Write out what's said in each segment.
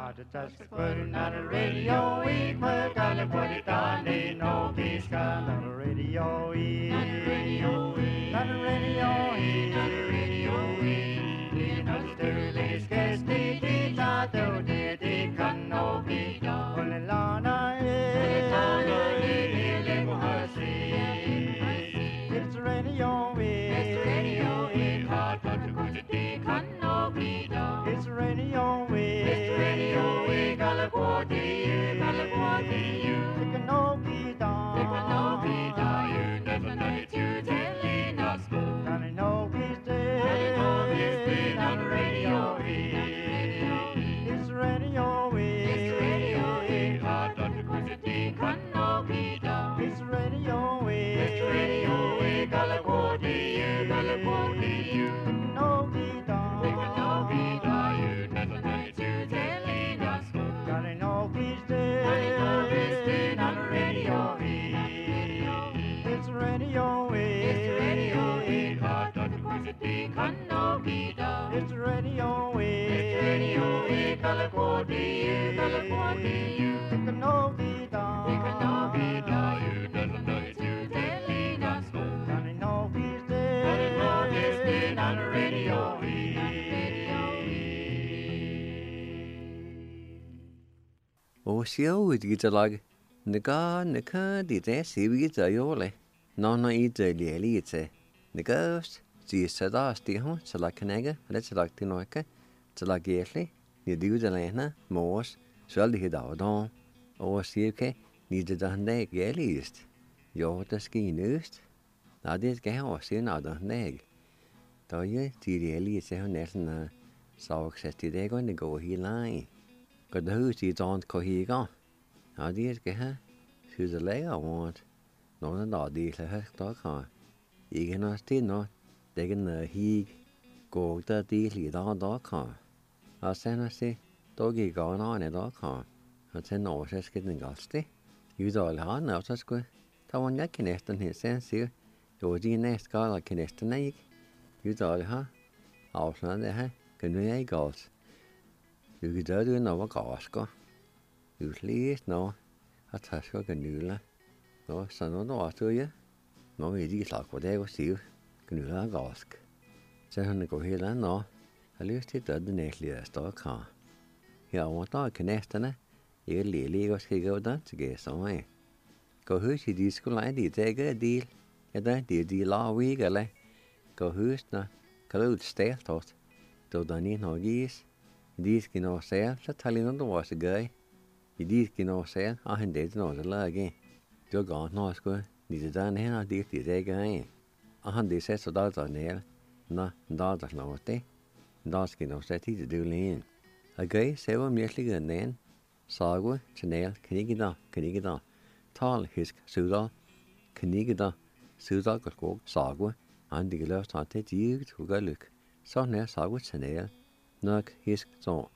Just putting on the radio, we put on the put it on, they know he's got on the radio, on the radio, on the radio, on the radio, you know the dirty sketch, the tato, the can no be done. When the lana is, it's the radio, it's the radio, hot to go to the can no be done. It's the radio, it's the radio, California, California, it can no be done. It can no be done. You never know it, you telling us. Gotta know he's dead. Gotta know he's dead on the radio. It's the radio, it's the radio, hot to go to the can no be done. It's the radio, it's the radio, California, California, it can no be done. It can no be done. You never know it, you telling us. Gotta know he's dead. Gotta know he's dead on the radio. It's the radio, it's the radio, hot to go to the can no be done. It's the radio, it's the radio, California, California, it can no be done. It can no be done. You never know it, you telling us. Gotta know he's dead. Gotta know he's dead on the radio. Ô xíu thì cái lag nика đi thế xíu cái giờ yo le nó ít giờ lẻ lì thế nика chỉ sẽ đó tí không sẽ là cái này cái đấy sẽ là tiếng nói cái sẽ là cái gì như điều gì này nè mos sẽ đi đâu đó ô xíu cái như giờ đó này cái gì yo đó cái nữa là đi cái họ xíu nào đó này tới với chỉ lẻ lì sẽ hơn nè là sau sẽ thì đấy có người gọi hi lại cái đó chỉ chọn có hi có họ đi cái ha sự giờ lấy ở ngoài nó đỏ đi là hết đó khỏi ý cái nó tin nó để cái nơi hi cổ ta đi thì đó khỏi họ sẽ nó sẽ tôi cái gọi nó này đó khỏi họ sẽ nổ sẽ cái này gọi thế như rồi là họ nào sẽ cái tao muốn nhắc cái này tên hiện sẽ xíu rồi đi này có là cái này tên này như rồi là họ sẽ để ha cái nơi ấy gọiอยู่ที่เดินเราว่าก่อนก็อยู่ที่เนาะถ้าถ้าช่วยกันอยู่ละเนาะสนุนตัวช่วยเนาะมีที่สาวคนเดียวก็สิวกันอยู่ละก่อนจะให้คนเห็นแล้วเนาะถ้าเลือกที่เดินเนี่ยเลี้ยตัวขาเหี้ยว่าตัวคะแนนนะอีกเลี้ยก็สิก็ได้จะเกี่ยสมัยก็หื้อสิดีสกุลไหนดีใจก็ดีก็ได้ดีล้อวิ่งกันเลยก็หื้อนะก็รู้สเตลตัวตอนนี้หน่อยกี่Dies genau sehr, das Talent und was gay. Dies genau sehr, ein Date noch so lange. Du gehst noch so, diese dann hin, die sehr gay. Ein Date ist so da näher, na da das noch te. Das genau sehr die du lehn. Gay selber mir liegen nein. Sag schnell, kriege da. Tal hisk suda, kriege da. Suda go sag an die gelöst hat die zu glück. So ne sag schnell. Nok hisk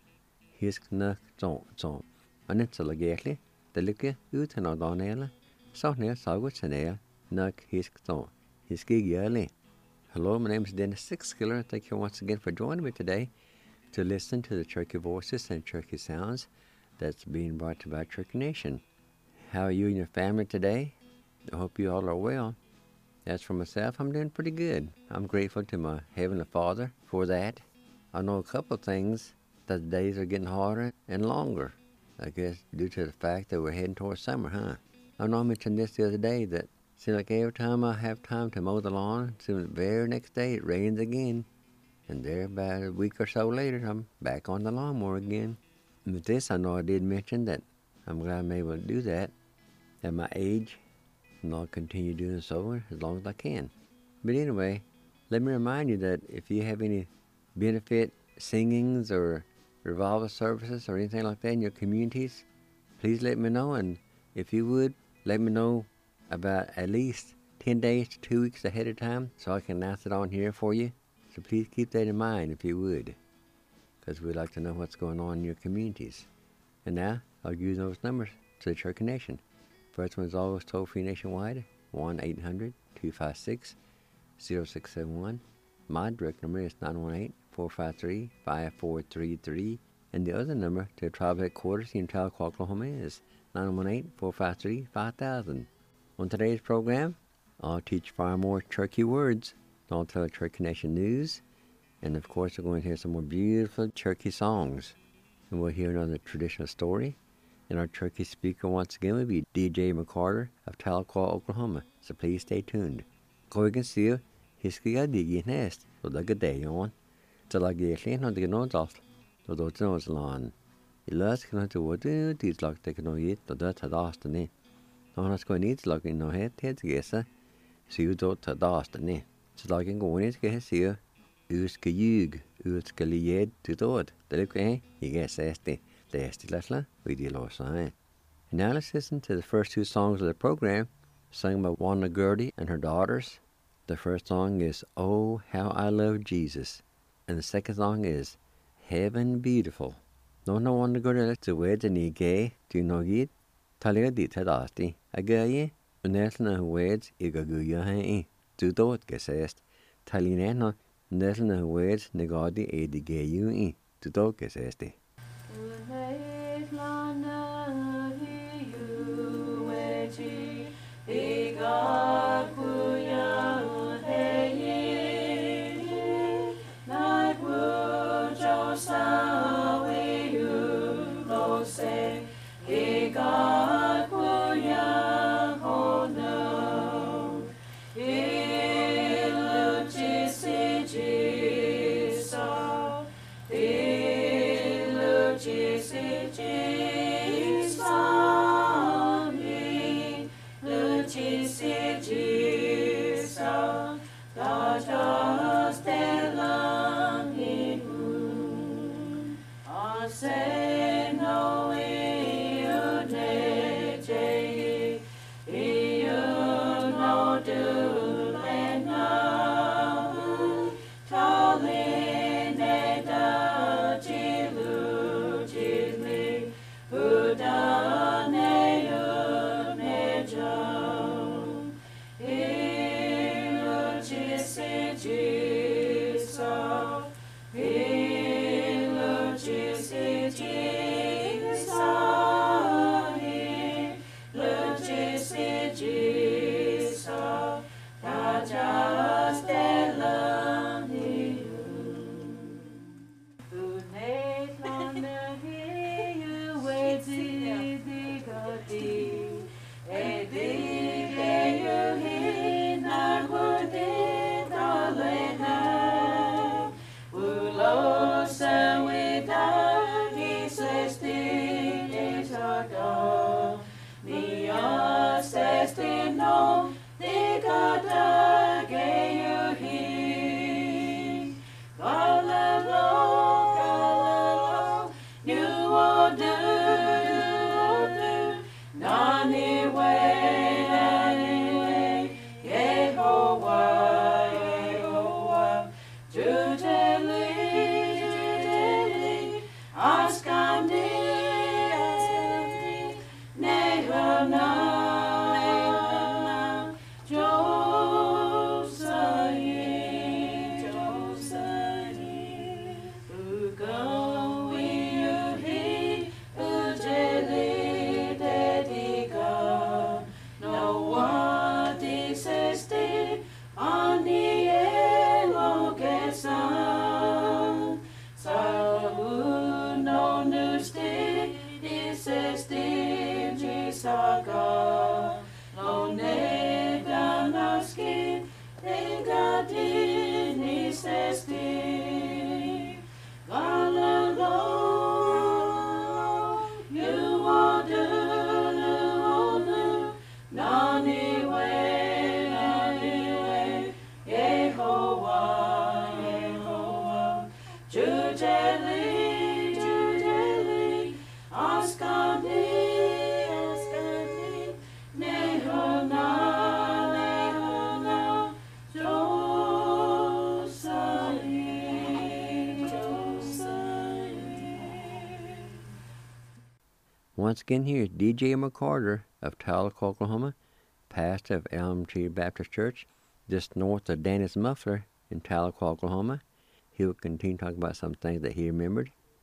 nok zon anh sẽ là ghét để lúc cái ưu thế nào đó này là sau này sau cái chuyện này nok hisk cái ghét lên. Hello, my name is Dennis Sixkiller. Thank you once again for joining me today to listen to the Cherokee voices and Cherokee sounds that's being brought to by Cherokee Nation. How are you and your family today? I hope you all are well. As for myself, I'm doing pretty good. I'm grateful to my Heavenly Father for that. I know a couple of things that the days are getting harder and longer, I guess due to the fact that we're heading towards summer, huh? I know I mentioned this the other day that seems like every time I have time to mow the lawn, seems the very next day it rains again. And there about a week or so later, I'm back on the lawnmower again. And with this, I know I did mention that I'm glad I'm able to do that at my age, and I'll continue doing so as long as I can. But anyway, let me remind you that if you have any benefit singings or revival services or anything like that in your communities, please let me know. And if you would, let me know about at least 10 days to 2 weeks ahead of time so I can announce it on here for you. So please keep that in mind if you would, because we'd like to know what's going on in your communities. And now I'll use those numbers to the Cherokee Nation. First one is always toll-free nationwide, 1-800-256-0671. My direct number is 918-453-5433. And the other number to travel headquarters in Tahlequah, Oklahoma is 918-453-5000. On today's program, I'll teach far more Cherokee words. I'll tell Cherokee Nation news. And of course, we're going to hear some more beautiful Cherokee songs. And we'll hear another traditional story. And our Cherokee speaker once again will be DJ McCarter of Tahlequah, Oklahoma. So please stay tuned. Koigan siya, hiskiga digi nest, so the good day on. Talagi clean on the nodal, so those nose lawn. Ilas can to what these like taking no yet, the dirt had asked the no, it's going to need like in no head, guessa. So you don't had asked the so like in going to get here, uska yug, uska lied to do it. The look, you guess, the little, we deal also. Now let's listen to the first two songs of the program, sung by Wanda Gertie and her daughters. The first song is Oh, How I Love Jesus. And the second song is Heaven Beautiful. No Wanda Gertie let's away the knee gay, do you know it? Talia di tadasti, a gay, unetlna weds, igaguya hai, do do it gesest. Talinena, netlna weds, negadi e di gay you, do do gesesti. Once again, here's DJ McCarter of Tahlequah, Oklahoma, pastor of Elm Tree Baptist Church, just north of Dennis Muffler in Tahlequah, Oklahoma. He will continue talking about some things that he remembered.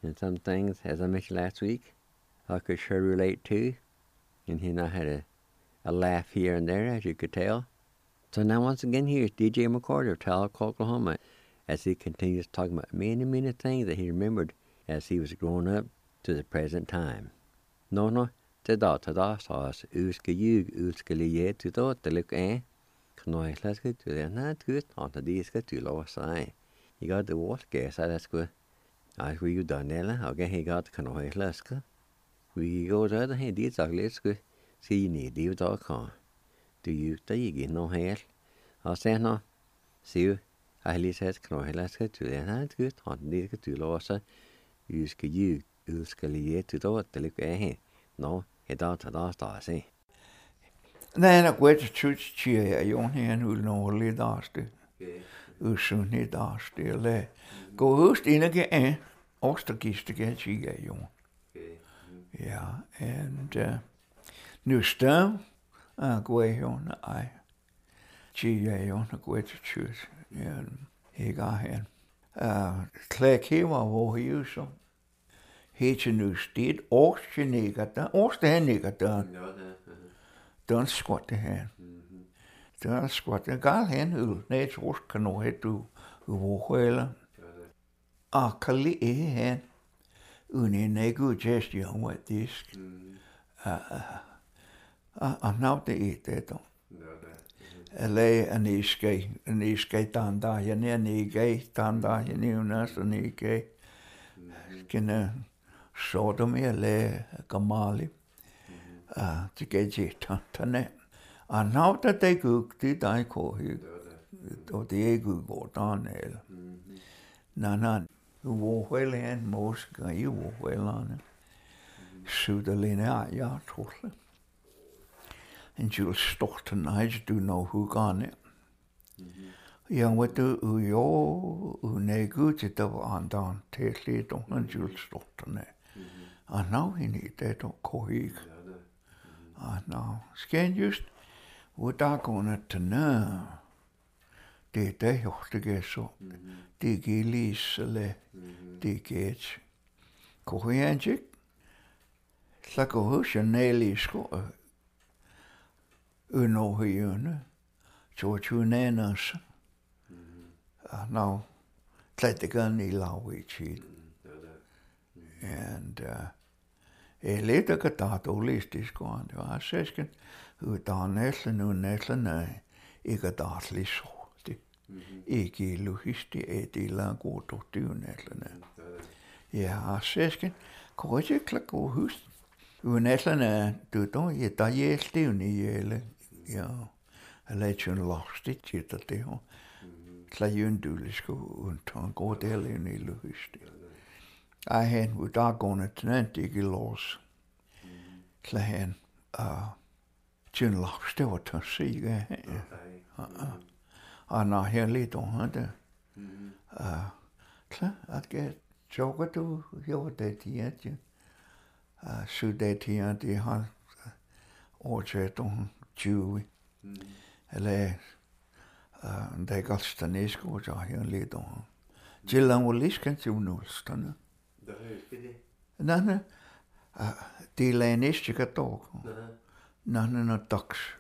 And some things, as I mentioned last week, I could sure relate to. And he and I had a laugh here and there, as you could tell. So now once again, here's DJ McCord of Tahlequah, Oklahoma, as he continues talking about many, many things that he remembered as he was growing up to the present time. No, tada sas, uske jug, uske liye to the look Knoy slaske to the not good on the diska to lower side. He got the water gas, that's good. I will you done Ella, okay, he got Knoy slaske. We go to the head, it's ugly, it's good. See, you need you dog car. Do you get no hair? I'll say no. See you. I least has Knoy slaske to the not good on the diska to lower side. Uske jug, uske liye to the look No, he don't start, see. Nej, jeg går til tjutskier jeg jo her ul nordlig daste. Usunni daste eller gå hust inneke ostergiste jeg jo. Ja, and nu stem går jeg jo nej. Jeg jo går til tjut. Jeg går hen. Klæk her hvor jeg så. Heter nu sted årstenigger. Den skvatte her. Den skvatte gal hen ul. Nej, tror kan nå het du hvor Akali hen. Uni negu just jo what disk. Now the det då. Eller en iske tanda ja nige tanda ja niunas nige. Kenne Sodom eller Gamali. Til gæt tantane. Now that they cook the die kohi. Og det er går danel. Nan hvor hen måske i hvor lande. Suderline ja tror. En jul stort night do know who gone. Ja wat du jo negu til der andan til lidt en jul stort ne. Now he need det kohi. Now scan just hvor der går til nå. Det er jo det så. Det giver lige det giver. Koreansk. Så går huske nælisko. Unohjørne. Tortunanas. Now det kan i lavvittigt. And lidt af det holistisk går. Det var sæsken. Der næsten ikke daglig så. Ikke logisti edillä kuututyynällänä. Ja säsken koisikla kuhus. Uunällänä tuto ja tajeltiuni jäle. Ja lähtsyn lastit siitä teho. Tläjyntylisku untaan kooteliuni logisti. Ähen utakonet näntiki los. Tlähen tyn lasti otan sige. Anna her lidt over det. Klar, at jeg jokker du jo det her. Så det her det har året om 20. Eller det galste næsko så her lidt over. Jillan var lisken til nulsterne. Nej. Det er næste dog. Nej, dags.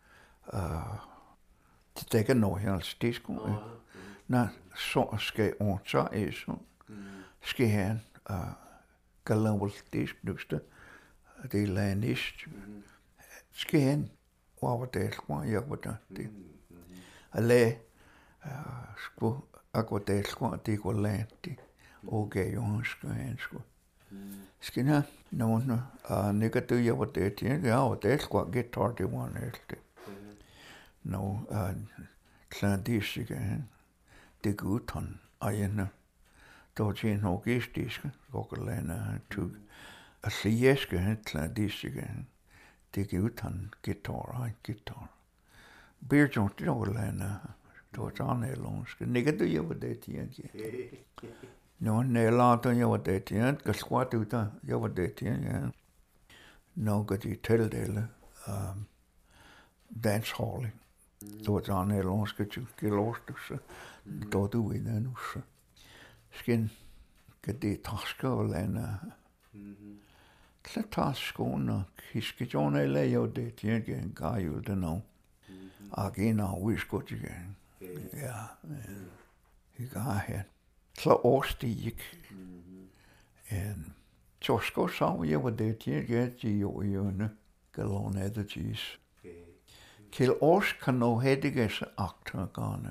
Det kan nå hans disko. Når så skal on så er så skal han galavl disk nuste. Det er lanist. Skal han hvor det var jeg var det. Alle skulle akkurat skulle det gå langt. Okay, jo skal han skulle. Skal han nogen nikker du jeg var det. Ja, det skulle guitar det var næste. No, klandisiga det gutan ajena dojin logistiska gokalena tug asieska klandisiga det gutan guitar birjon dolena dojan elonska nigga du jo det tien no ne lata jo det tien kasquatuta jo det tien no gati teldele dance hall Dojan elonska kilostus. Dodu in nussa. Skin Gedi taskoolena. Kle taskoona kiskijone lejo det jegen gajulde no. Agina wiskotigen. Ja. Higahen. Kle årstig. En Josko sa je wat det jegen jojone. Gelone de cheese. Kil års kan no hediges aktagane.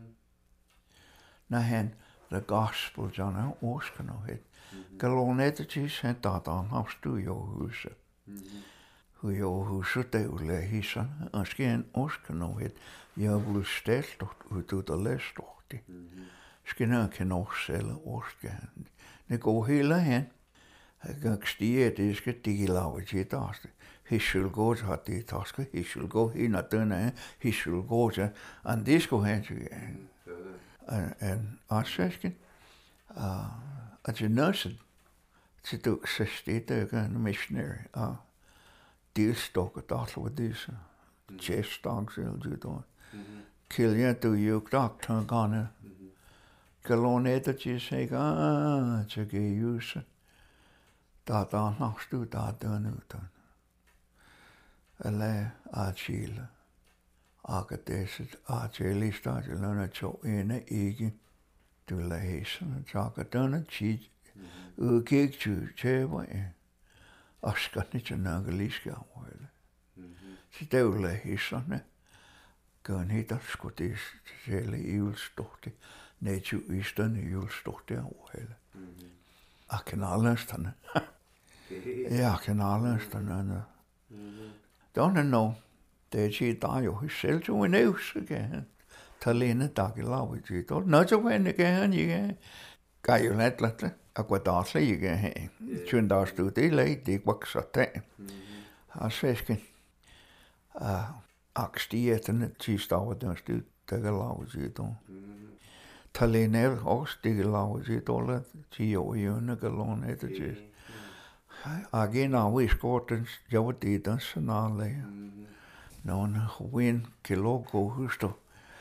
Na hen the gospel jana års kan no hed. Gelone de cheese hen dadan hafstu jo huset. Hu jo huset de ule hisan. Asken års kan no hed. Jeg vil stelt ut ut og læst det. Skinner kan også selv årsgen. Det går hele hen. Jeg stiger det skal de lave til det. He should go to the task. He should go in at the he should go to and this go hen and I said at a nurse to do 60 again missionary deal stock at all with this chest dogs will do that kill you to you doctor gone galone that you say to get use that not do that done Alle Achille. Agadeset Achille startet lønner to ene ikke. Du læser tager denne tid. Udgik til tæver. Og skal ikke nok lige skal afholde. Så det er læserne. Gør en helt skulle det selv i julestort. Nætju isterne julestort afholde. Jeg kan allersterne. Jeg kan allersterne. Don't know. Det er der jo selv to en øvs igen. Talene dag lavet det. Nå så var det igen igen. Kan jo let. Akkurat der så igen. Tjun der stod det lag det vokser der. Har svæsken. Akstieterne tidsdag der stod der lavet det. Talene også det lavet det. 10 år i undergalone det. Again, we scored Jodi Nationale. Non win kilogo husto.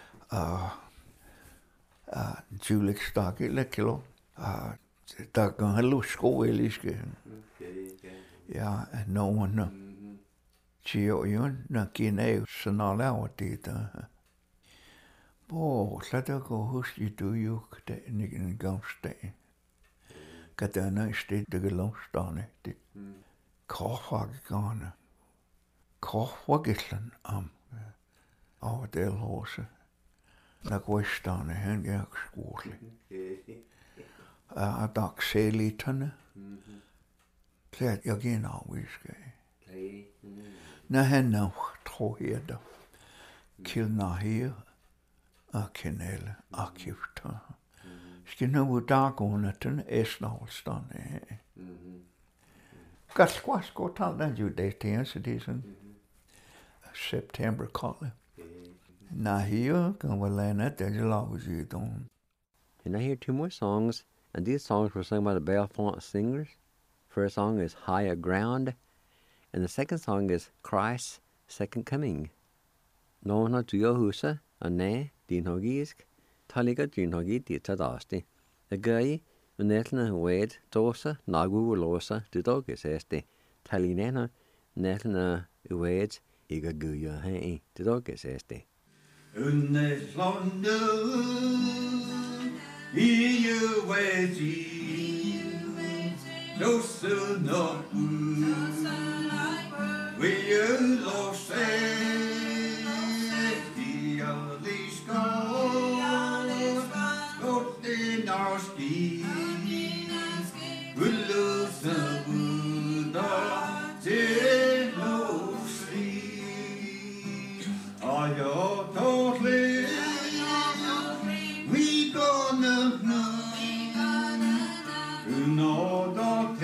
Julik stak ile kilo. Der kan hallo skoeliske. Ja, no one. Chio yon na kineo sanala odita. Bo, lad go huski du juk det nigen gamste. Katana steht der gelangstane. Korfagane. Korfagelen am. Av del hose. Na gwestane hen gek skole. Dag selitane. Klæt jeg gen afviske. Na hen nå tro her der. Kilna her. Akenelle akifta. Skinner hvor dagene den esnavlstande. Gaskwas går talden jo det til så det sådan September kolde. Na her kan vi lande det laves i don. And I hear 2 more songs, and these songs were sung by the Bellefonte Singers. First song is Higher Ground, and the second song is Christ's Second Coming. Någon har du huset, og næ, din hogisk, taliga din hogi dit tadasti. The guy, netlna wed, dosa, nagu losa, du doges esti. Talinena, netlna wed, iga guya hei, du doges esti. Unne slånde i juveji, låse nok vi låse de aliska låt din arski låse buda til låsri ayo totally we gonna know that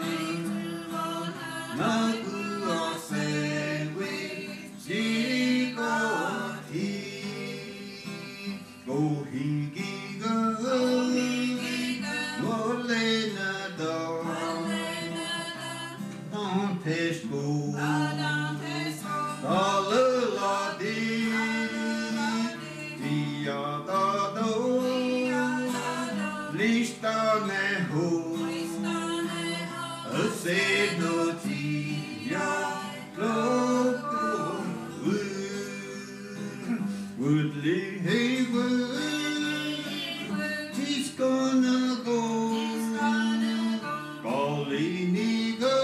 Ni Woodley Hayward, he's gonna go. Golly nigga,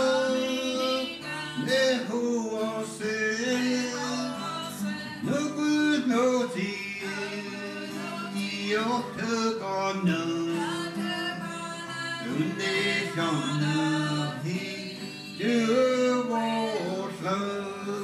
neho say, no good no tea, you're gonna, gonna, he do what's love.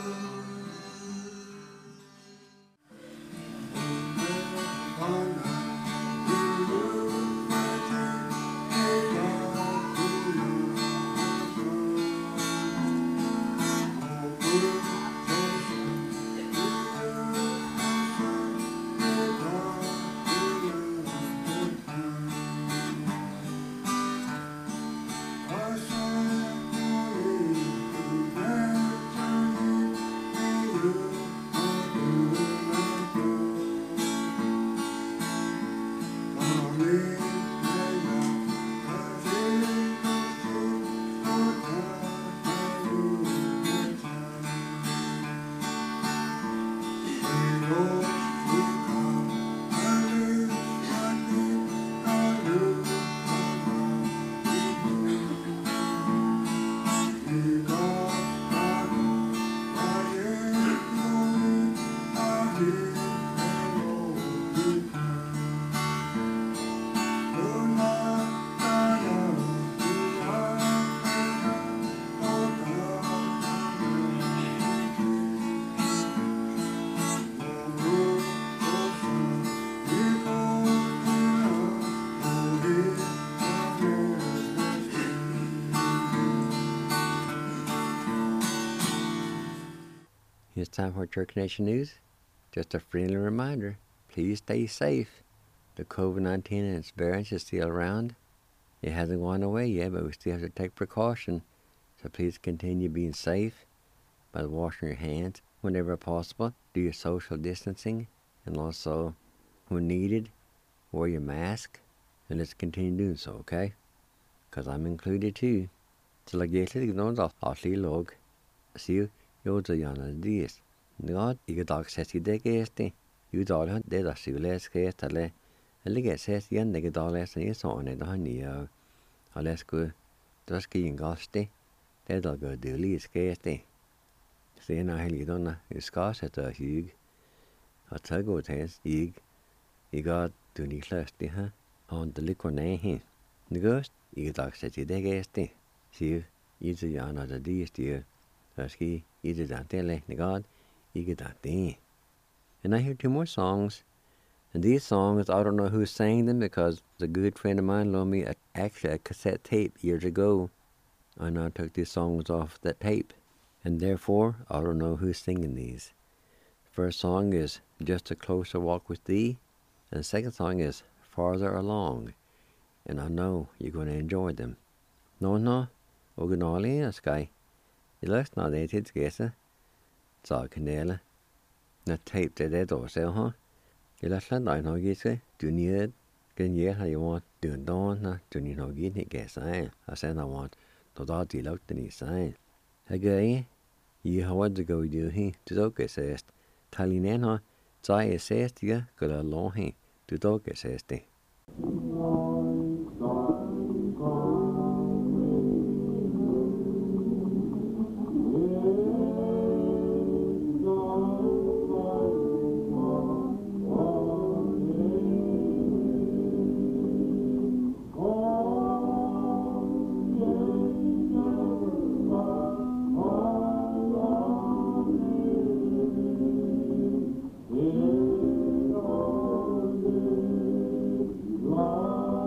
It's time for Church Nation News. Just a friendly reminder, please stay safe. The COVID-19 and its variants is still around. It hasn't gone away yet, but we still have to take precaution. So please continue being safe by washing your hands whenever possible. Do your social distancing, and also, when needed, wear your mask. And let's continue doing so, okay? Because I'm included too. Så la jeg litt noen da, asli log. Sier jo til gjerne dies. Nå, ikke dag sett I det geste. Jo dag han det da syvles gest, eller jeg ses igjen, ikke dag lesen I sånn, det han I alle skulle, da skal ingen gaste. Det da går det litt geste. Sen har helgedonna, skal sette hyg. Og ta gå til jeg ga du ni kløste her, og det liker nei her. Nøgøst, ikke dag sett I det geste. Sier, I til gjerne det de styr. Da skal I til det lekne god, ikke det. And I hear two more songs. And these songs, I don't know who sang them because a good friend of mine loaned me actually a cassette tape years ago. And I took these songs off that tape. And therefore, I don't know who's singing these. The first song is Just a Closer Walk with Thee. And the second song is Farther Along. And I know you're going to enjoy them. No, originally sky. I lest not det til skæse. Så kanale. Når tape det dår selv, ha? I lest land der nok ikke. Du nyhed. Gen jeg har jo du don, du ni nok ikke gæse. Og sen I want. Då da de lagt den I sig. Hagay. I har været det gå du he. Du dog gæsest. Talinen ha. Så I sæst ja. Gør lov he. Du dog gæsest det. Love.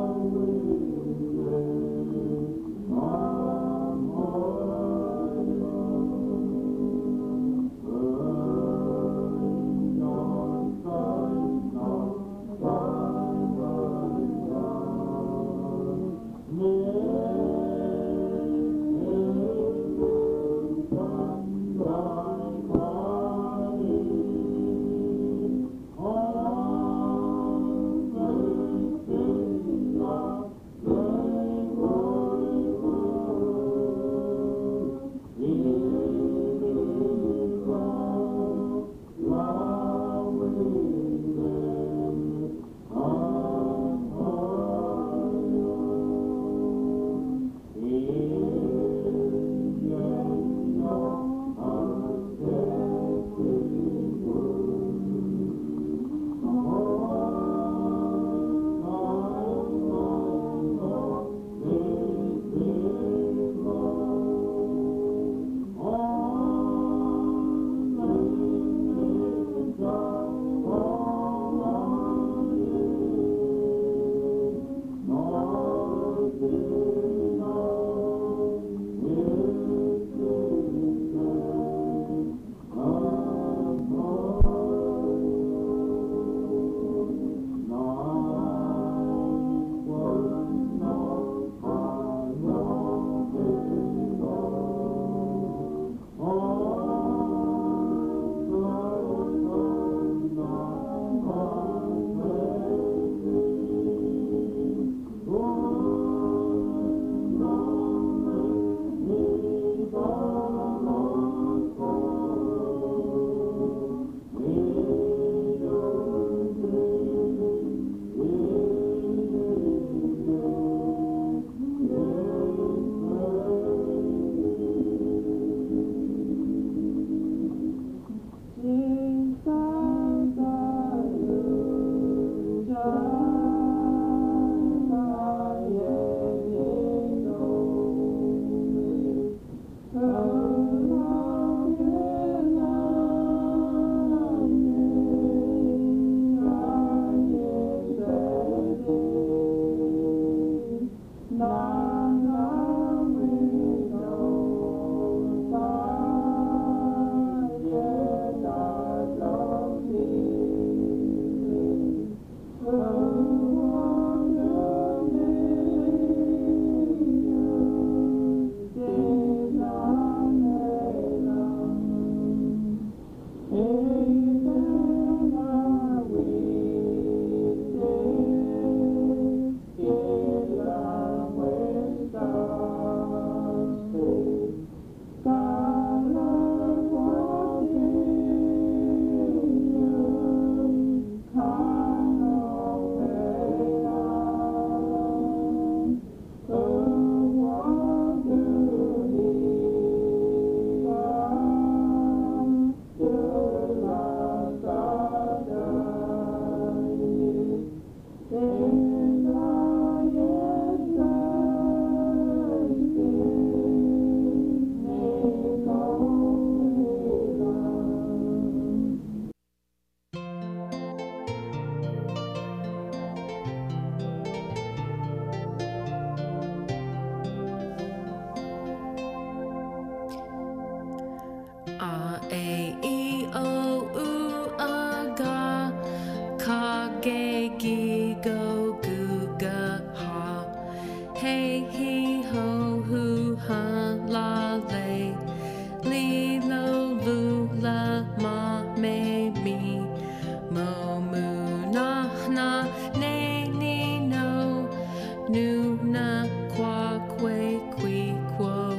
A, E, O, U, A, Ga, Ka, Ge, Gi, Go, Gu, Ga, Ha. Hey, he, ho, hu, ha, la, lay. Li, lo, lu, la, ma, me, me. Mo, mu, na, ne, ni, no. Nu, na, qua, que, qui, quo,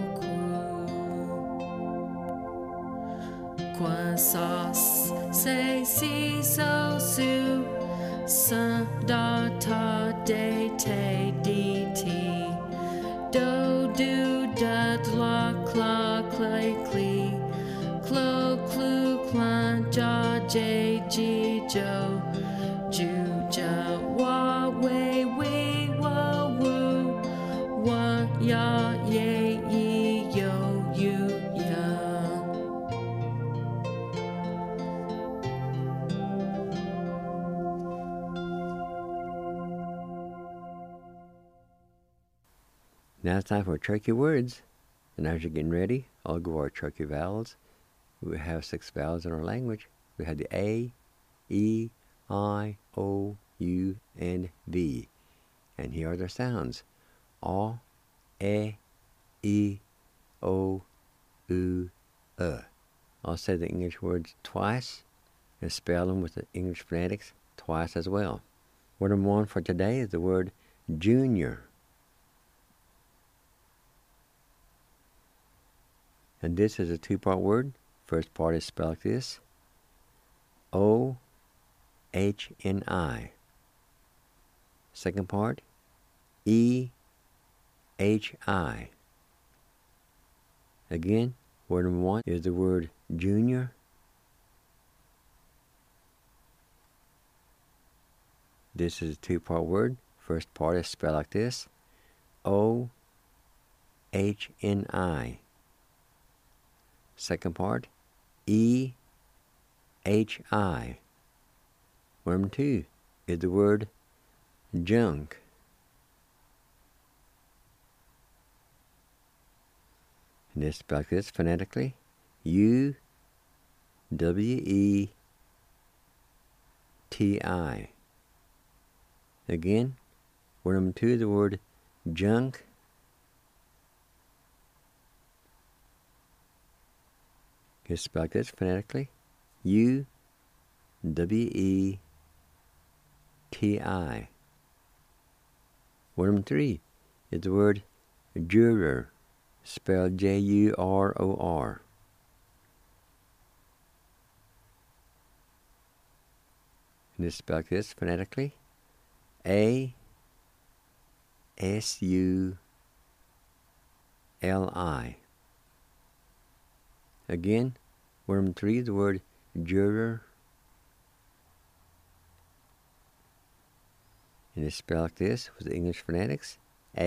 qua, sa, se, si, so, su. Sa, da, ta, de, te, di, ti. Do, do, da, la, cla, clay, clee. Clo, clu, clan, ja, j, g, jo. Ju, ja, wa, we, wa, woo. Wa, ya, ye, ye, yo, you, ya. Now it's time for Cherokee words. And as you're getting ready, I'll go over our Cherokee vowels. We have 6 vowels in our language. We have the A, E, I, O, U, and V. And here are their sounds. A, E, O, U, I'll say the English words twice and spell them with the English phonetics twice as well. Word number 1 for today is the word junior. And this is a 2-part word. First part is spelled like this. O-H-N-I. Second part, E-H-I. Again, word number 1 is the word junior. This is a 2-part word. First part is spelled like this. O-H-N-I. Second part, E-H-I. Word number 2 is the word junk. And it's spelled like this phonetically. U-W-E-T-I. Again, word number 2 is the word junk. It's spelled like this phonetically. U-W-E-T-I. Word number 3 is the word juror, spelled J-U-R-O-R. And it's spelled like this phonetically. A-S-U-L-I. Again, word number 3 is the word juror. And it's spelled like this with the English phonetics.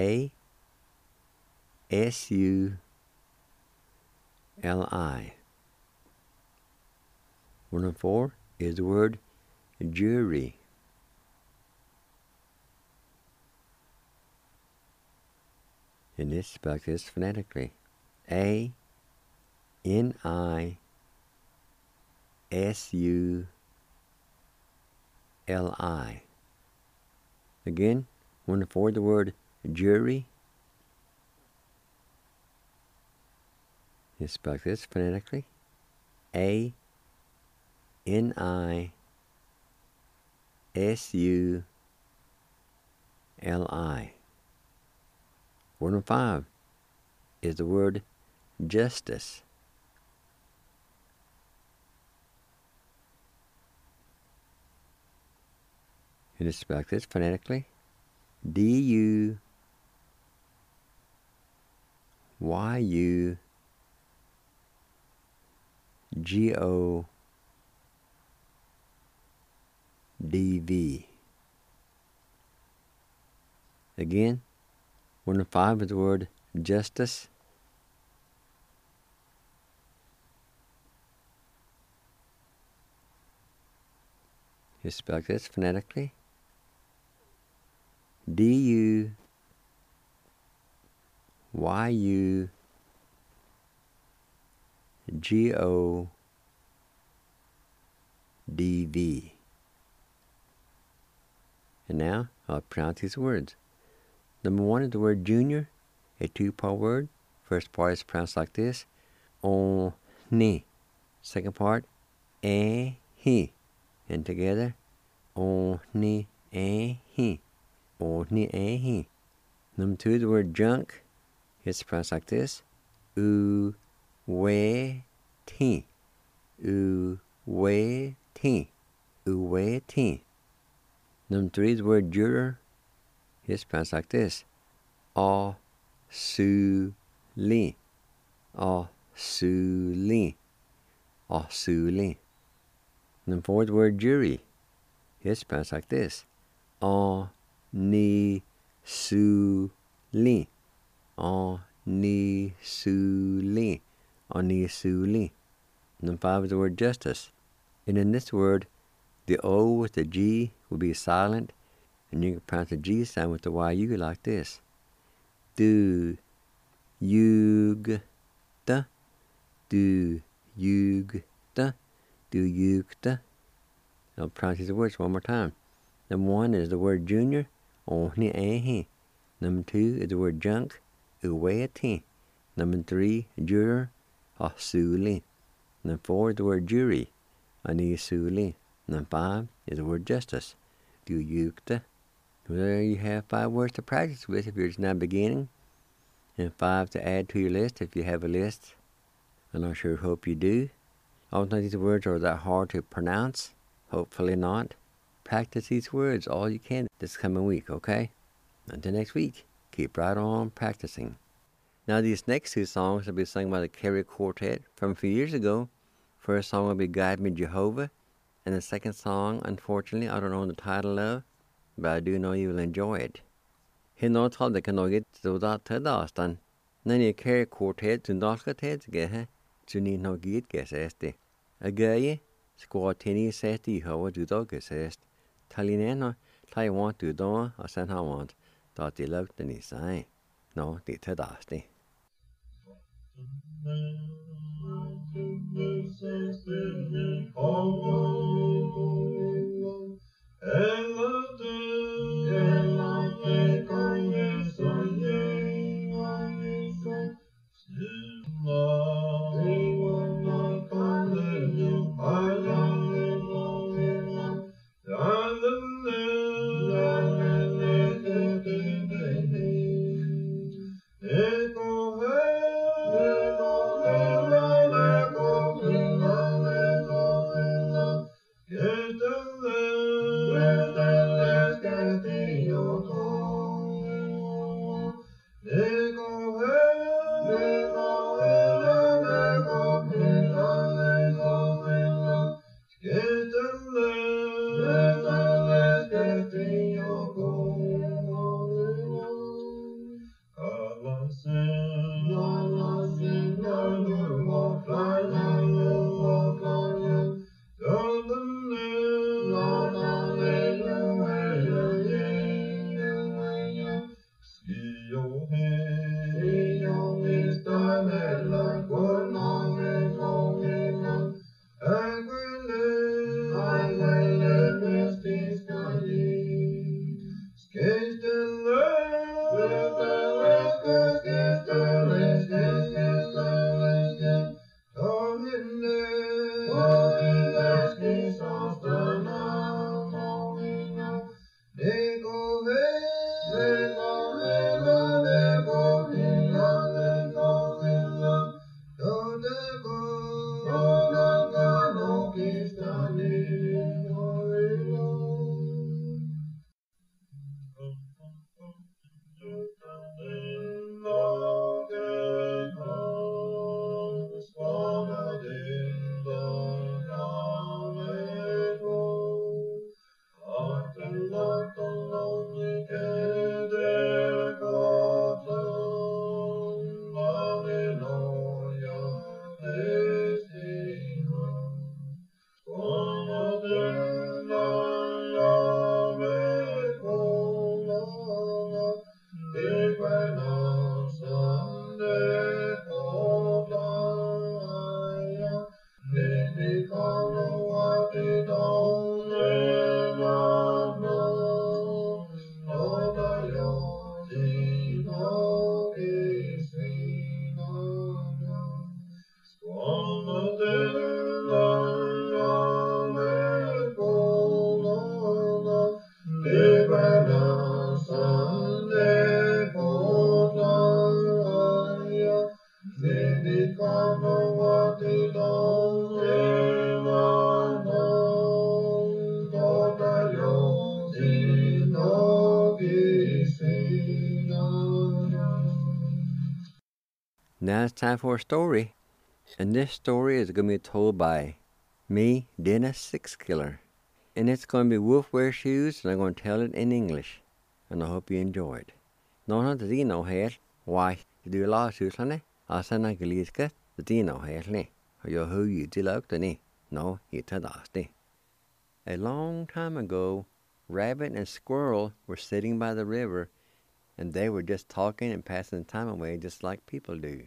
A-S-U-L-I. Word number 4 is the word jury. And it's spelled like this phonetically. A-N-I-S-U-L-I. Again, word number 4 is the word jury. It's spelled like this phonetically. A-N-I-S-U-L-I. Word number 5 is the word justice. And it's spelled like this phonetically. D-U-Y-U-G-O-D-V. Again, word number 5 is the word justice. It's spelled like this phonetically. D-U-Y-U-G-O-D-V. DV. And now I'll pronounce these words. Number 1 is the word junior, a 2-part word. First part is pronounced like this, on-ni. Second part, he. And together, on-ni, he. On-ni, he. Number 2 is the word junk. It's pronounced like this, u-we-ti. U-we-ti. U-we-ti. Number 3 is the word juror. It's pronounced like this, a-su-li. A-su-li. A-su-li. Number 4 is the word jury. It's pronounced like this, a-ni-su-li. A-ni-su-li. A-ni-su-li. Number 5 is the word justice. And in this word, the O with the G will be silent, and you can pronounce the G sound with the YU like this. Du-yug-ta. Du-yug-ta. Du-yug-ta. I'll pronounce these words one more time. Number 1 is the word junior, on-ni-a-he. Number 2 is the word junk, u-we-ti. Number 3, juror, a-su-li. Number 4 is the word jury, a-ni-su-li. Number 5 is the word justice, du-yug-ta. Well, there you have 5 words to practice with if you're just now beginning, and 5 to add to your list if you have a list. And I sure hope you do. I don't think these words are that hard to pronounce. Hopefully not. Practice these words all you can this coming week, okay? Until next week, keep right on practicing. Now these next 2 songs will be sung by the Carey Quartet from a few years ago. First song will be Guide Me Jehovah, and the second song, unfortunately, I don't know the title of, but I do know you will enjoy it. Hinno talde kan noe zodat tedastan. Nani Carey Quartet zundalka tedge, zuni no git gesesti. Agaye, squatini sesti Jehovah do gesest. Talineno, tai want to do, or send how want, thought they loved the nisai. No, the tedasti. Now it's time for a story. And this story is going to be told by me, Dennis Sixkiller. And it's going to be Wolf Wears Shoes, and I'm going to tell it in English. And I hope you enjoy it. Någon av dina här, why du la susarna, asana galiska, dina här ni. Och jag hör ju till ni. No, hitta dasti. A long time ago, Rabbit and Squirrel were sitting by the river, and they were just talking and passing the time away just like people do.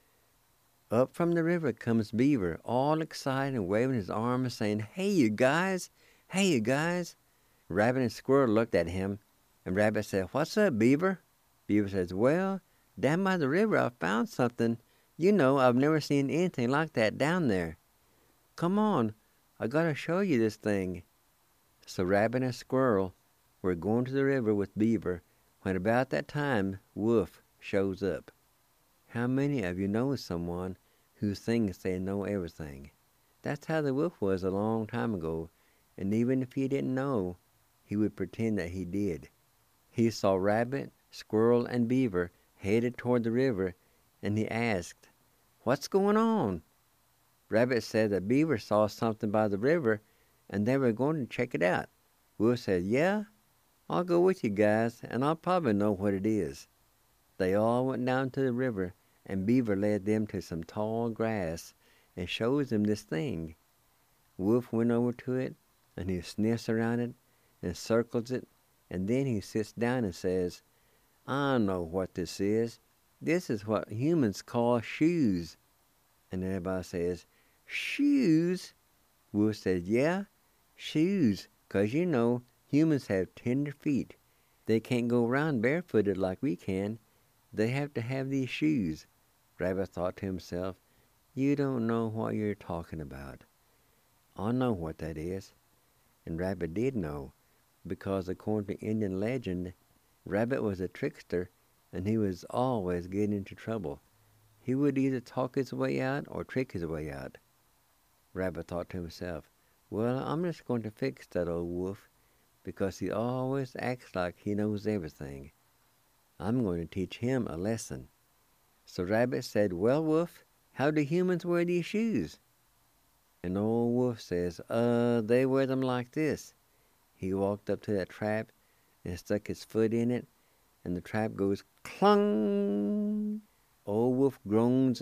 Up from the river comes Beaver, all excited and waving his arms, saying, "Hey, you guys! Hey, you guys!" Rabbit and Squirrel looked at him, and Rabbit said, "What's up, Beaver?" Beaver says, "Well, down by the river I found something. You know, I've never seen anything like that down there. Come on, I gotta show you this thing." So Rabbit and Squirrel were going to the river with Beaver when about that time Wolf shows up. How many of you know someone who thinks they know everything? That's how the wolf was a long time ago, and even if he didn't know, he would pretend that he did. He saw Rabbit, Squirrel, and Beaver headed toward the river, and he asked, "What's going on?" Rabbit said that Beaver saw something by the river, and they were going to check it out. Wolf said, "Yeah, I'll go with you guys, and I'll probably know what it is." They all went down to the river, and Beaver led them to some tall grass and shows them this thing. Wolf went over to it, and he sniffs around it and circles it, and then he sits down and says, "I know what this is. This is what humans call shoes." And everybody says, "Shoes?" Wolf says, "Yeah, shoes, 'cause you know, humans have tender feet. They can't go around barefooted like we can. They have to have these shoes." Rabbit thought to himself, "You don't know what you're talking about. I know what that is." And Rabbit did know, because according to Indian legend, Rabbit was a trickster, and he was always getting into trouble. He would either talk his way out or trick his way out. Rabbit thought to himself, "Well, I'm just going to fix that old wolf, because he always acts like he knows everything. I'm going to teach him a lesson." So Rabbit said, "Well, Wolf, how do humans wear these shoes?" And old Wolf says, "They wear them like this." He walked up to that trap and stuck his foot in it, and the trap goes clung. Old Wolf groans,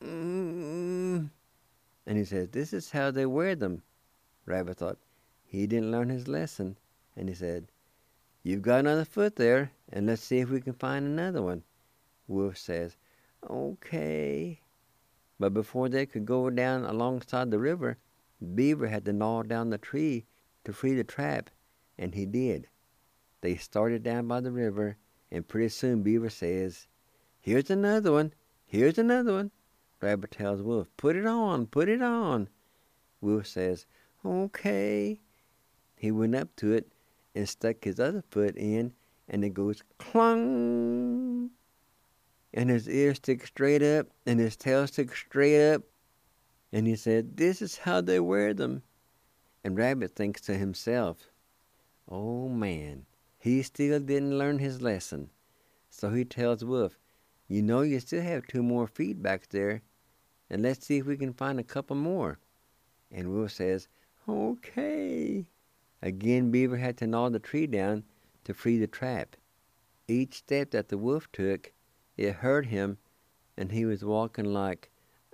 and he says, "This is how they wear them." Rabbit thought he didn't learn his lesson, and he said, "You've got another foot there, and let's see if we can find another one." Wolf says, "Okay." But before they could go down alongside the river, Beaver had to gnaw down the tree to free the trap, and he did. They started down by the river, and pretty soon Beaver says, "Here's another one, here's another one." Rabbit tells Wolf, "Put it on, put it on." Wolf says, "Okay." He went up to it and stuck his other foot in, and it goes clung. And his ears stick straight up, and his tail sticks straight up. And he said, "This is how they wear them." And Rabbit thinks to himself, "Oh man, he still didn't learn his lesson." So he tells Wolf, "You know you still have 2 more feet back there, and let's see if we can find a couple more." And Wolf says, "Okay." Again, Beaver had to gnaw the tree down to free the trap. Each step that the wolf took, it hurt him, and he was walking like,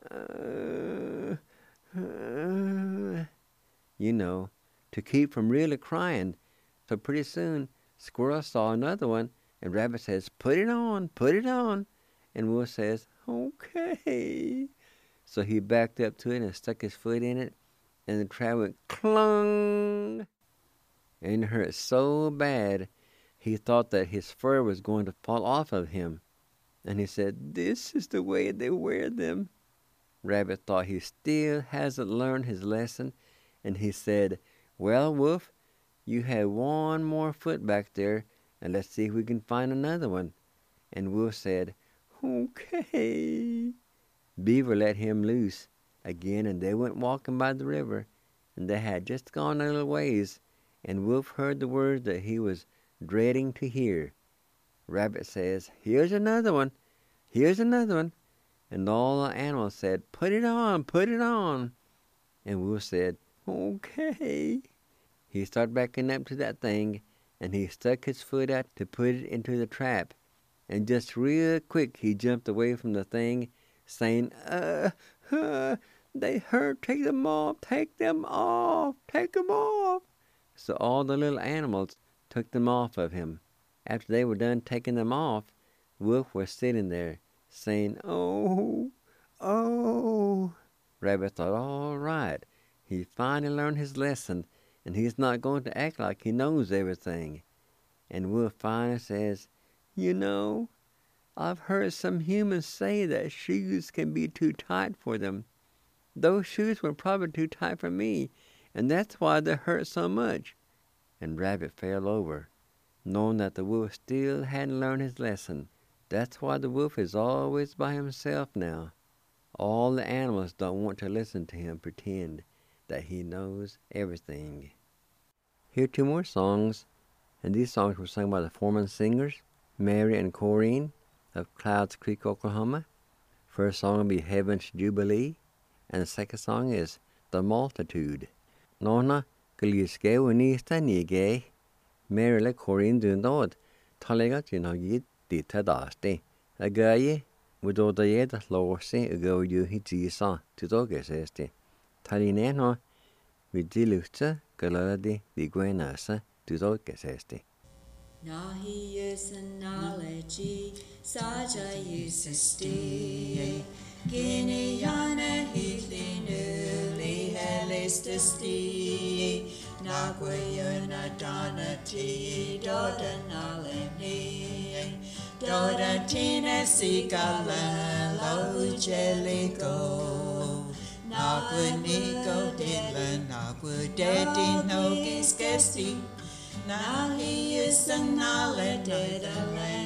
you know, to keep from really crying. So pretty soon, Squirrel saw another one, and Rabbit says, "Put it on, put it on." And Wolf says, "Okay." So he backed up to it and stuck his foot in it, and the trap went clung. And it hurt so bad, he thought that his fur was going to fall off of him. And he said, "This is the way they wear them." Rabbit thought he still hasn't learned his lesson, and he said, "Well, Wolf, you have 1 more foot back there, and let's see if we can find another one." And Wolf said, "Okay." Beaver let him loose again, and they went walking by the river, and they had just gone a little ways, and Wolf heard the words that he was dreading to hear. Rabbit says, "Here's another one, here's another one." And all the animals said, "Put it on, put it on." And Wolf said, "Okay." He started backing up to that thing, and he stuck his foot out to put it into the trap. And just real quick, he jumped away from the thing, saying, "They hurt, take them off, take them off, take them off." So all the little animals took them off of him. After they were done taking them off, Wolf was sitting there, saying, "Oh, oh." Rabbit thought, all right, he finally learned his lesson, and he's not going to act like he knows everything. And Wolf finally says, "You know, I've heard some humans say that shoes can be too tight for them. Those shoes were probably too tight for me, and that's why they hurt so much." And Rabbit fell over, knowing that the wolf still hadn't learned his lesson. That's why the wolf is always by himself now. All the animals don't want to listen to him pretend that he knows everything. Here are 2 more songs, and these songs were sung by the Foreman Singers, Mary and Corrine of Clouds Creek, Oklahoma. First song will be Heaven's Jubilee, and the second song is The Multitude. Nona Galiske Winista Nige, Mary le Corrine Dundod, Talega Jinagi Dita Dasti, a guy with all the yet lorsi ago you hit Jisa to Dogas este. Talineno with Dilusta, Galadi, the Guenasa to Dogas este. Nahi is analogy, Saja is a stay. Guinea yana hitli newly helis to stay. Naguayana donati, dodanalini. Dodatina sigala, lo jellico. Naguanico dilla, naguadeti no gisgesti. Now he is an holiday to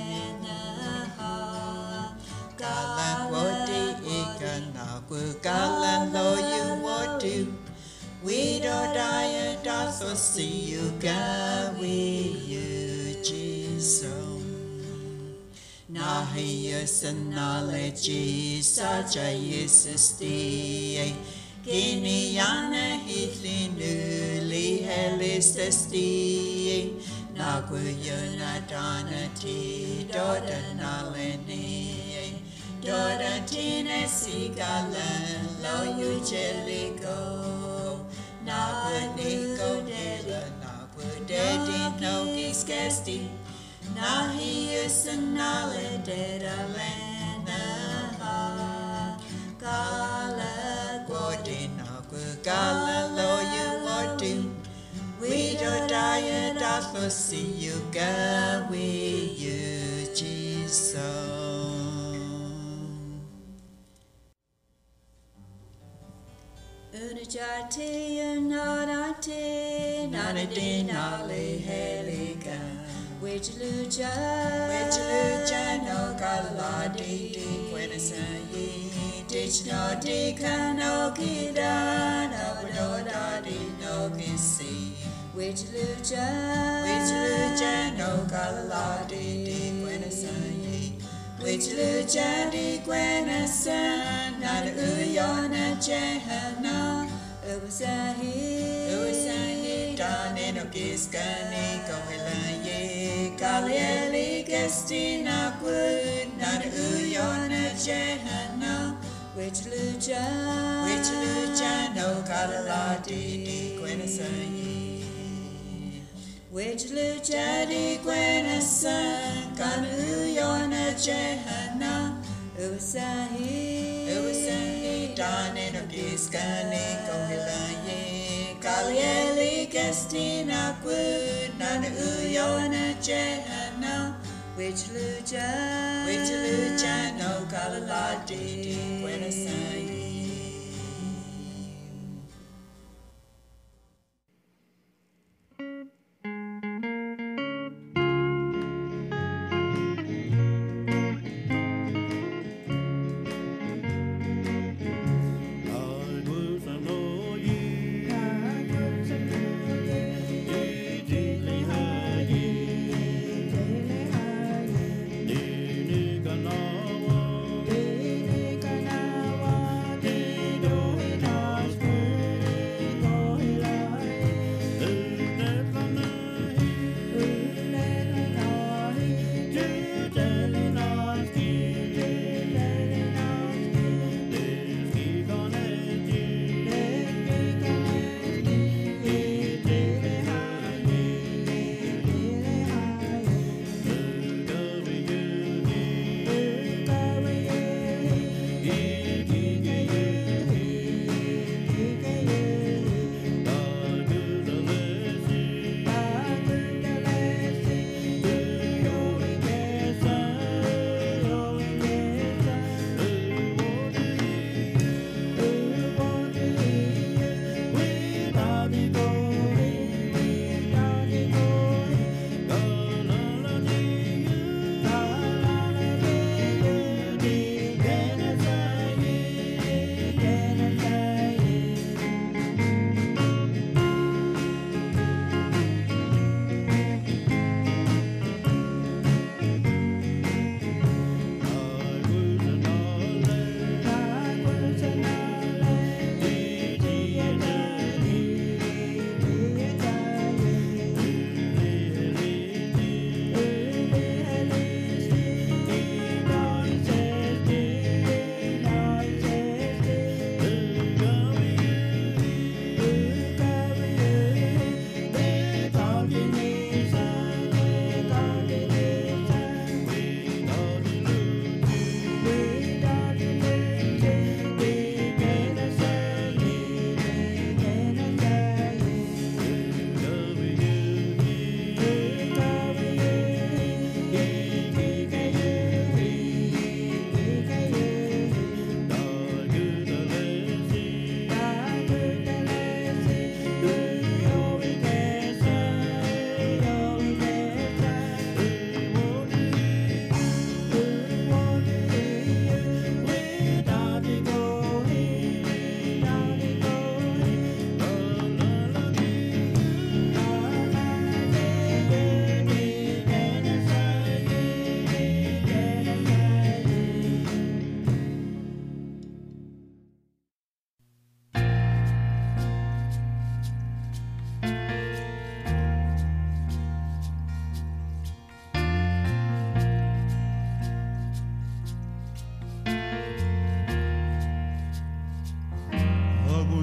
Lena. Galan wodi ikanaku, galan lo you what do. We don't die, that's what see you go, we you Jesus. Now he is an holiday, such a is a stay. Guineana hitli newly helis the stee. Naguyuna donati, dodanalini. Dodatina sigala, lo you jellico. Naguniko dela, nagudedi no gisgesti. Now he is an holiday to Lena. Gala. Gala lo you what do. We don't die, that's for see you go, we you Jesus. Unajati unadati, nanadinali heliga. Wijiluja no galadi, quenasayi. Ditch no deacon no kida, no daddy no kissy. Which lucha no galadi, quenasayi. Which lucha di quenasan, not uyona jehana. Usahi, done no kiskani, gohilaye. Galieli gestina good, not uyona jehana. Which lucha no galadi quenasayi. Which lucha di quenasan, kanu yona jehana. Usahi, dane no kiskani kohilaye. Galieli gestina good, nana uyona jehana. Which lucha no galaladi quenasayi. Dini kanawa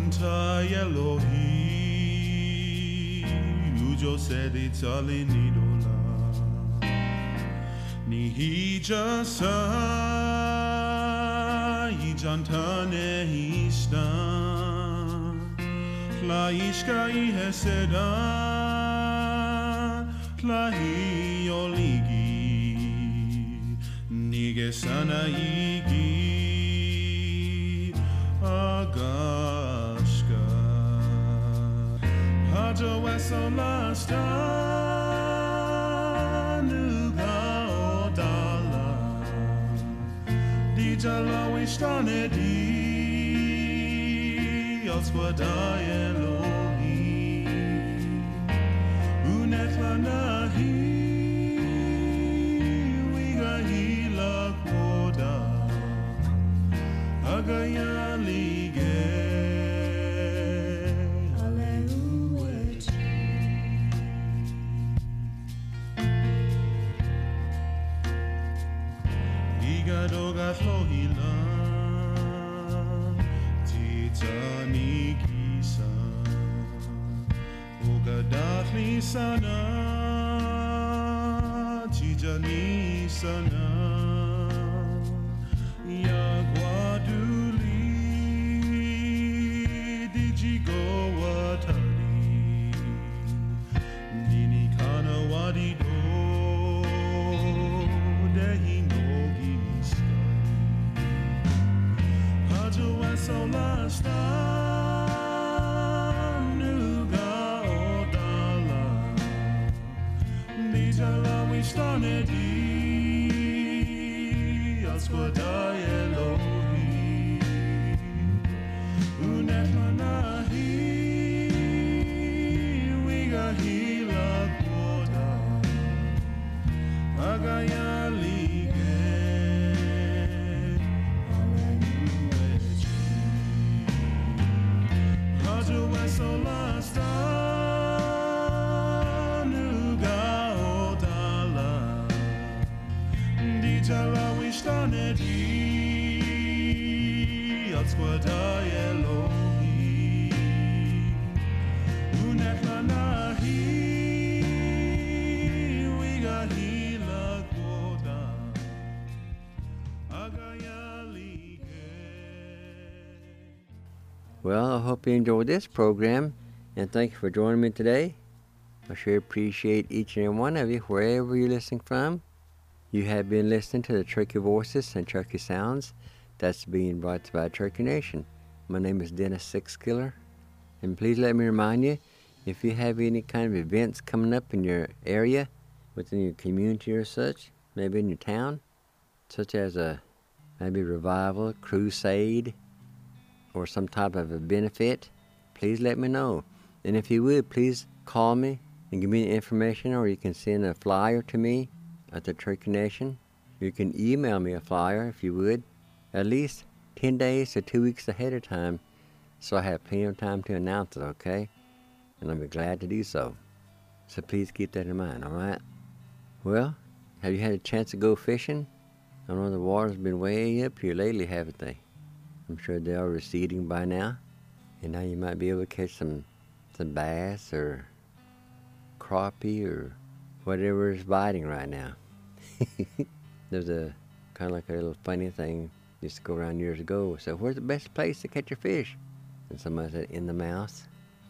Anta Elohi Ujo Sedi Tali Nidola Nihija Sa Ijantane Hishna Laishka Iheseda Lahi Oligi Nigesana Igi Agashka Hajo Wesolasta Nuga Odala Dijala Wishtane Di Oswada Elohi Unetla Nahi Wiga Hila Koda Agaya Lige Iga Doga Flohila Titani Kisa Ugadafni Sana Tijani Sana Yagwaduli Dijigo Watari Nini Kana Wadido Dehi no Giskari Hajo Wesolasta Nuga Odala Dijala Wishtanedi Asquada Elohi Unetmanahi Wiga Hila Koda Agaya Lige Hajo Wesolasta Nuga Odala Dijala Wishtanedi Atsquada Elohi Unetlanahi Wiga Hila Koda Agaya Lige. Well, I hope you enjoyed this program, and thank you for joining me today. I sure appreciate each and every one of you, wherever you're listening from. You have been listening to the Turkey Voices and Turkey Sounds that's being brought to you by Turkey Nation. My name is Dennis Sixkiller, and please let me remind you, if you have any kind of events coming up in your area, within your community or such, maybe in your town, such as a maybe revival, crusade, or some type of a benefit, please let me know. And if you would, please call me and give me the information, or you can send a flyer to me at the Turkey Nation. You can email me a flyer if you would, at least 10 days to 2 weeks ahead of time, so I have plenty of time to announce it, okay? And I'll be glad to do so. So please keep that in mind, all right? Well, have you had a chance to go fishing? I know the water's been way up here lately, haven't they? I'm sure they are receding by now. And now you might be able to catch some bass or crappie or whatever is biting right now. There's a kind of like a little funny thing used to go around years ago. So where's the best place to catch your fish? And somebody said, in the mouth.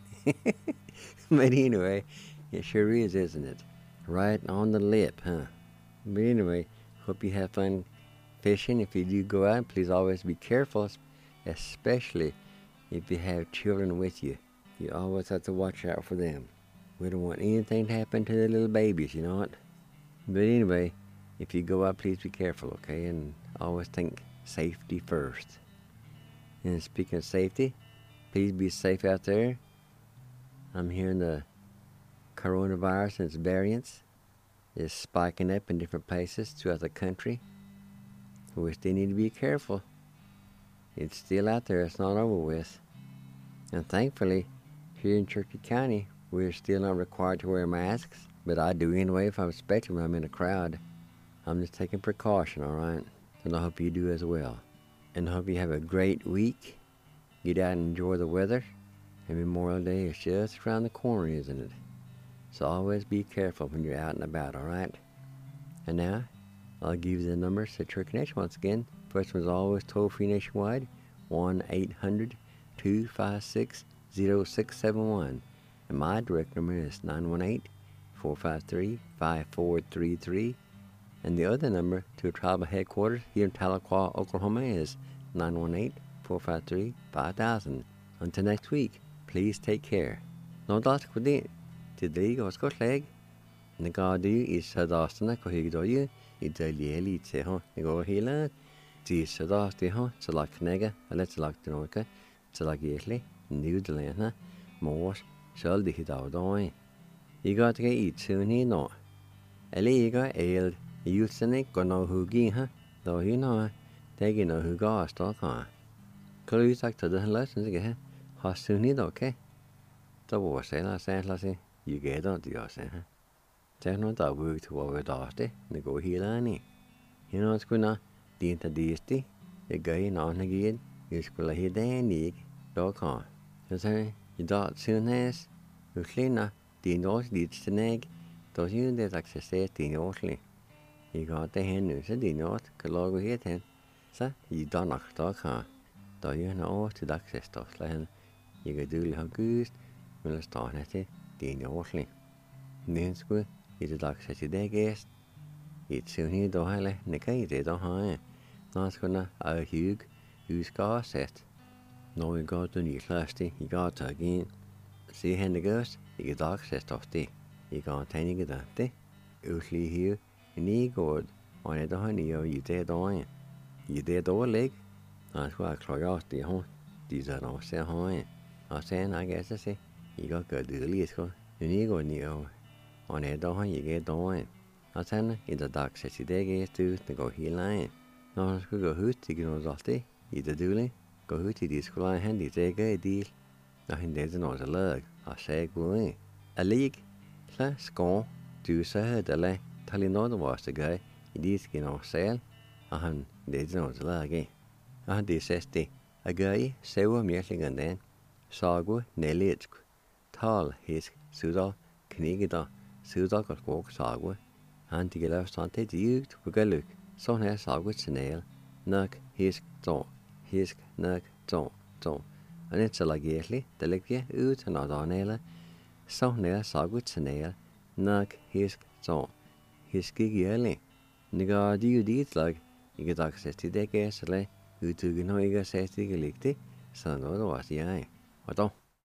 But anyway, it sure is, isn't it? Right on the lip, huh? But anyway, hope you have fun fishing. If you do go out, please always be careful, especially if you have children with you. You always have to watch out for them. We don't want anything to happen to the little babies, you know what? But anyway, if you go out, please be careful, okay? And always think safety first. And speaking of safety, please be safe out there. I'm hearing the coronavirus and its variants is spiking up in different places throughout the country. We still need to be careful. It's still out there. It's not over with. And thankfully, here in Cherokee County, we're still not required to wear masks. But I do anyway, especially when I'm in a crowd. I'm just taking precaution, all right? And I hope you do as well. And I hope you have a great week. Get out and enjoy the weather. And Memorial Day is just around the corner, isn't it? So always be careful when you're out and about, alright? And now, I'll give you the numbers to your connection once again. First one's always toll-free nationwide, 1-800-256-0671. And my direct number is 918-453-5433. And the other number to tribal headquarters here in Tahlequah, Oklahoma is 918-453-5000. Until next week, please take care. No doubt with it. Today goes go leg. The God is Sadastana Cohidoyu, it's a lieli teho, the go healer. The Sadastiho, Salaknega, a let's like the Noka, Salagietli, New Delana, Morse, shall the hit out on. You got to eat soon, he no. Eliga ailed, youthsenic, go no hoogie, huh? Though you know, taking no who got stock on. Call you talk to the lessons again. How soon he okay? The war sailor said, Lassie, you get on to your say, huh? Tell no that work to over dusty, the go heal any. You know, it's good now, the interdisty, the guy on again, you school here, Danny, dog on. You say, you dot soon as you clean up, the north leads to neg, those you that access the northly. You got the hen news at the north, Kalogo here then. So, you don't knock dog on. Though you know to access stuff like you could do how goose, will start at it, the northly. Then school. It's a doctor today, guest. It's soon here, don't I? Nicky, they don't hire. Not gonna a hug who's got set. No, you got to need lusty, you got to again. See, hand the ghost, you get doctor set off the. You got tiny get up the. Usually here, and you go on it, honey, or you dead on. You dead all leg. That's why I cry out the home. These are not say home. I say, I guess I say, you got good to leave, you need go near. On it, don't you get on. I tell you, the dark city they get to go here line. No, go hoot to get on salty, either dooley, go hoot to this school line handy, take a deal. Nothing there's no lug, I say, go in. A league, class gone, do say the lay, telling no was the guy, it is skin on sale. There's no lug, eh? This says a guy, say we're meeting and then, Sago, Nelly, tall, his, Sudal, Knigida. Sudak og skog sagwe. Han til gælder stand til dygt på galuk. Sådan her sagwe snæl. Nok hisk to. Hisk nok to. Og det så lagelig. Det ligger ud til noget Sådan her sagwe snæl. Nok hisk to. Hisk ikke ærlig. Nikker de dit lag. Ikke dag sæt til det gæsle. Udtuggen har ikke sæt ikke ligge. Så noget var jeg. Og då